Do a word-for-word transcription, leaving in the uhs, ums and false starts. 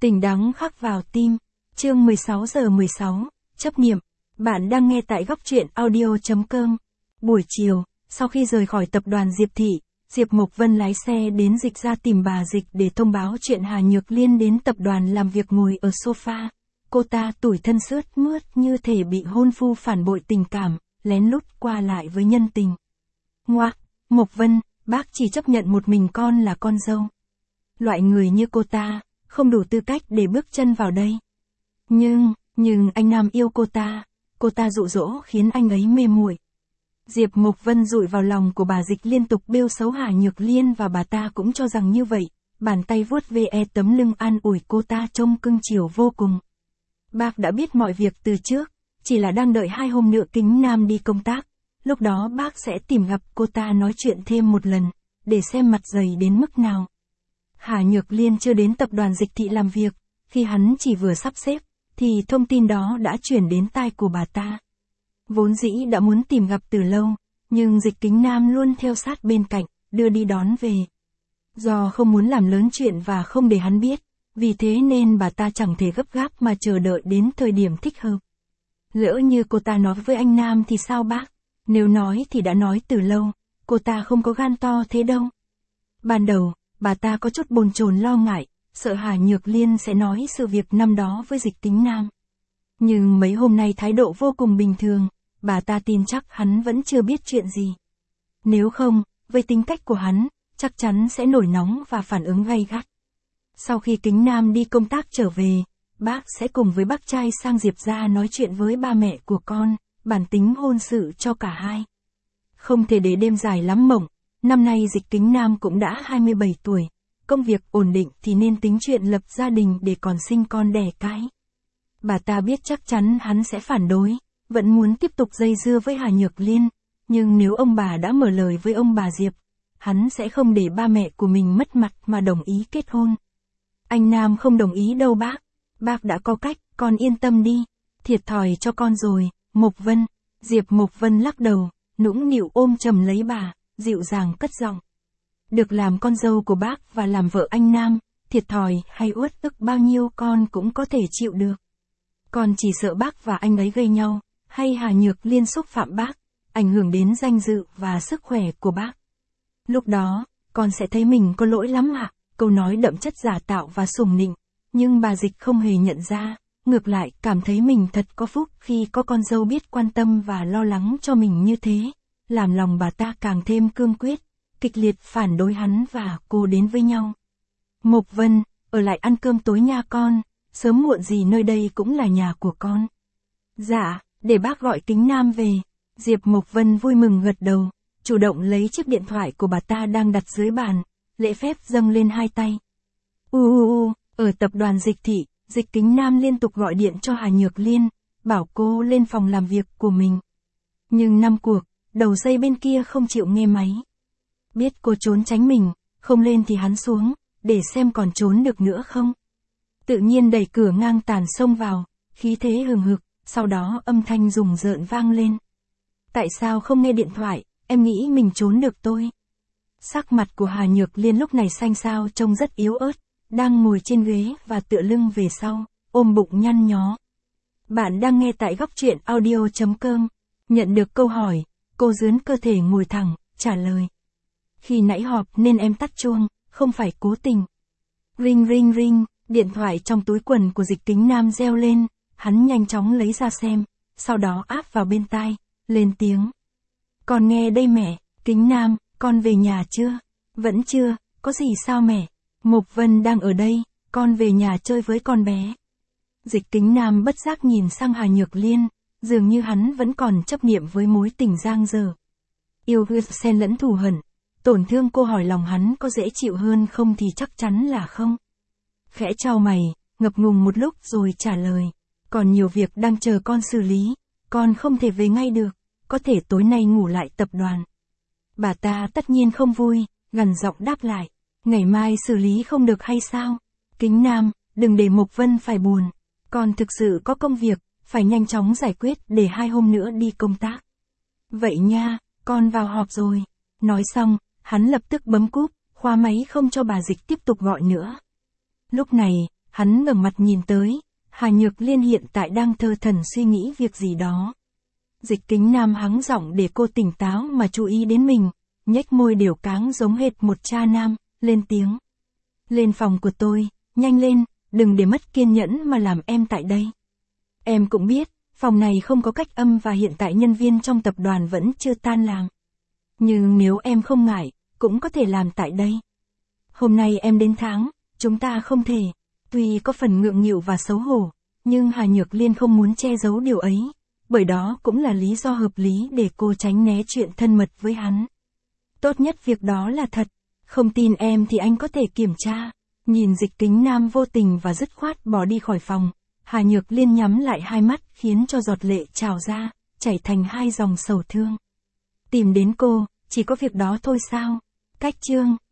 Tình đắng khắc vào tim. Chương mười sáu giờ mười sáu, chấp niệm. Bạn đang nghe tại góc truyện audio chấm com. Buổi chiều, sau khi rời khỏi tập đoàn Diệp Thị, Diệp Mộc Vân lái xe đến Dịch ra tìm bà Dịch để thông báo chuyện Hà Nhược Liên đến tập đoàn làm việc. Ngồi ở sofa, cô ta tủi thân sướt mướt như thể bị hôn phu phản bội tình cảm, lén lút qua lại với nhân tình. Ngoác, Mộc Vân, bác chỉ chấp nhận một mình con là con dâu. Loại người như cô ta, không đủ tư cách để bước chân vào đây. Nhưng, nhưng anh Nam yêu cô ta, cô ta dụ dỗ khiến anh ấy mê muội. Diệp Mộc Vân dụi vào lòng của bà Dịch liên tục bêu xấu Hà Nhược Liên và bà ta cũng cho rằng như vậy, bàn tay vuốt ve tấm lưng an ủi cô ta trông cưng chiều vô cùng. Bác đã biết mọi việc từ trước, chỉ là đang đợi hai hôm nữa Kính Nam đi công tác, lúc đó bác sẽ tìm gặp cô ta nói chuyện thêm một lần, để xem mặt dày đến mức nào. Hà Nhược Liên chưa đến tập đoàn Dịch Thị làm việc, khi hắn chỉ vừa sắp xếp, thì thông tin đó đã chuyển đến tai của bà ta. Vốn dĩ đã muốn tìm gặp từ lâu, nhưng Dịch Kính Nam luôn theo sát bên cạnh, đưa đi đón về. Do không muốn làm lớn chuyện và không để hắn biết, vì thế nên bà ta chẳng thể gấp gáp mà chờ đợi đến thời điểm thích hợp. Lỡ như cô ta nói với anh Nam thì sao bác? Nếu nói thì đã nói từ lâu, cô ta không có gan to thế đâu. Ban đầu, bà ta có chút bồn chồn lo ngại, sợ Hà Nhược Liên sẽ nói sự việc năm đó với Dịch Kính Nam. Nhưng mấy hôm nay thái độ vô cùng bình thường, bà ta tin chắc hắn vẫn chưa biết chuyện gì. Nếu không, với tính cách của hắn, chắc chắn sẽ nổi nóng và phản ứng gay gắt. Sau khi Kính Nam đi công tác trở về, bác sẽ cùng với bác trai sang Diệp ra nói chuyện với ba mẹ của con, bàn tính hôn sự cho cả hai. Không thể để đêm dài lắm mộng, năm nay Dịch Kính Nam cũng đã hai mươi bảy tuổi, công việc ổn định thì nên tính chuyện lập gia đình để còn sinh con đẻ cái. Bà ta biết chắc chắn hắn sẽ phản đối, vẫn muốn tiếp tục dây dưa với Hà Nhược Liên, nhưng nếu ông bà đã mở lời với ông bà Diệp, hắn sẽ không để ba mẹ của mình mất mặt mà đồng ý kết hôn. Anh Nam không đồng ý đâu bác, bác đã có cách, con yên tâm đi, thiệt thòi cho con rồi, Mộc Vân. Diệp Mộc Vân lắc đầu, nũng nịu ôm chầm lấy bà, dịu dàng cất giọng. Được làm con dâu của bác và làm vợ anh Nam, thiệt thòi hay uất ức bao nhiêu con cũng có thể chịu được. Con chỉ sợ bác và anh ấy gây nhau, hay Hà Nhược Liên xúc phạm bác, ảnh hưởng đến danh dự và sức khỏe của bác. Lúc đó, con sẽ thấy mình có lỗi lắm ạ. Câu nói đậm chất giả tạo và sùng nịnh, nhưng bà Dịch không hề nhận ra, ngược lại cảm thấy mình thật có phúc khi có con dâu biết quan tâm và lo lắng cho mình như thế, làm lòng bà ta càng thêm cương quyết, kịch liệt phản đối hắn và cô đến với nhau. Mộc Vân, ở lại ăn cơm tối nha con, sớm muộn gì nơi đây cũng là nhà của con. Dạ, để bác gọi Kính Nam về. Diệp Mộc Vân vui mừng gật đầu, chủ động lấy chiếc điện thoại của bà ta đang đặt dưới bàn, lễ phép dâng lên hai tay. U u u, ở tập đoàn Dịch Thị, Dịch Kính Nam liên tục gọi điện cho Hà Nhược Liên, bảo cô lên phòng làm việc của mình. Nhưng năm cuộc, đầu dây bên kia không chịu nghe máy. Biết cô trốn tránh mình, không lên thì hắn xuống, để xem còn trốn được nữa không. Tự nhiên đẩy cửa ngang tàn xông vào, khí thế hừng hực, sau đó âm thanh rùng rợn vang lên. Tại sao không nghe điện thoại, em nghĩ mình trốn được tôi. Sắc mặt của Hà Nhược Liên lúc này xanh xao trông rất yếu ớt, đang ngồi trên ghế và tựa lưng về sau, ôm bụng nhăn nhó. Bạn đang nghe tại góc truyện audio chấm com. Nhận được câu hỏi, cô dướn cơ thể ngồi thẳng, trả lời. Khi nãy họp nên em tắt chuông, không phải cố tình. Ring ring ring, điện thoại trong túi quần của Dịch Kính Nam reo lên, hắn nhanh chóng lấy ra xem, sau đó áp vào bên tai, lên tiếng. Con nghe đây mẹ, Kính Nam, con về nhà chưa? Vẫn chưa, có gì sao mẹ? Mộc Vân đang ở đây, con về nhà chơi với con bé. Dịch Kính Nam bất giác nhìn sang Hà Nhược Liên, dường như hắn vẫn còn chấp niệm với mối tình giang dở. Yêu ghét xen lẫn thù hận, tổn thương cô hỏi lòng hắn có dễ chịu hơn không thì chắc chắn là không. Khẽ chau mày, ngập ngùng một lúc rồi trả lời, còn nhiều việc đang chờ con xử lý, con không thể về ngay được, có thể tối nay ngủ lại tập đoàn. Bà ta tất nhiên không vui, gằn giọng đáp lại, ngày mai xử lý không được hay sao? Kính Nam, đừng để Mộc Vân phải buồn, con thực sự có công việc, phải nhanh chóng giải quyết để hai hôm nữa đi công tác. Vậy nha, con vào họp rồi. Nói xong, hắn lập tức bấm cúp, khóa máy không cho bà Dịch tiếp tục gọi nữa. Lúc này, Hắn ngẩng mặt nhìn tới, Hà Nhược Liên hiện tại đang thơ thẩn suy nghĩ việc gì đó. Dịch Kính Nam hắng giọng để cô tỉnh táo mà chú ý đến mình, nhếch môi đều cáng giống hệt một cha nam, lên tiếng. Lên phòng của tôi, nhanh lên, đừng để mất kiên nhẫn mà làm em tại đây. Em cũng biết, phòng này không có cách âm và hiện tại nhân viên trong tập đoàn vẫn chưa tan làm. Nhưng nếu em không ngại, cũng có thể làm tại đây. Hôm nay em đến tháng, chúng ta không thể. Tuy có phần ngượng nghịu và xấu hổ, nhưng Hà Nhược Liên không muốn che giấu điều ấy, bởi đó cũng là lý do hợp lý để cô tránh né chuyện thân mật với hắn. Tốt nhất việc đó là thật, không tin em thì anh có thể kiểm tra. Nhìn Dịch Kính Nam vô tình và dứt khoát bỏ đi khỏi phòng, Hà Nhược Liên nhắm lại hai mắt khiến cho giọt lệ trào ra, chảy thành hai dòng sầu thương. Tìm đến cô, chỉ có việc đó thôi sao? Cách chương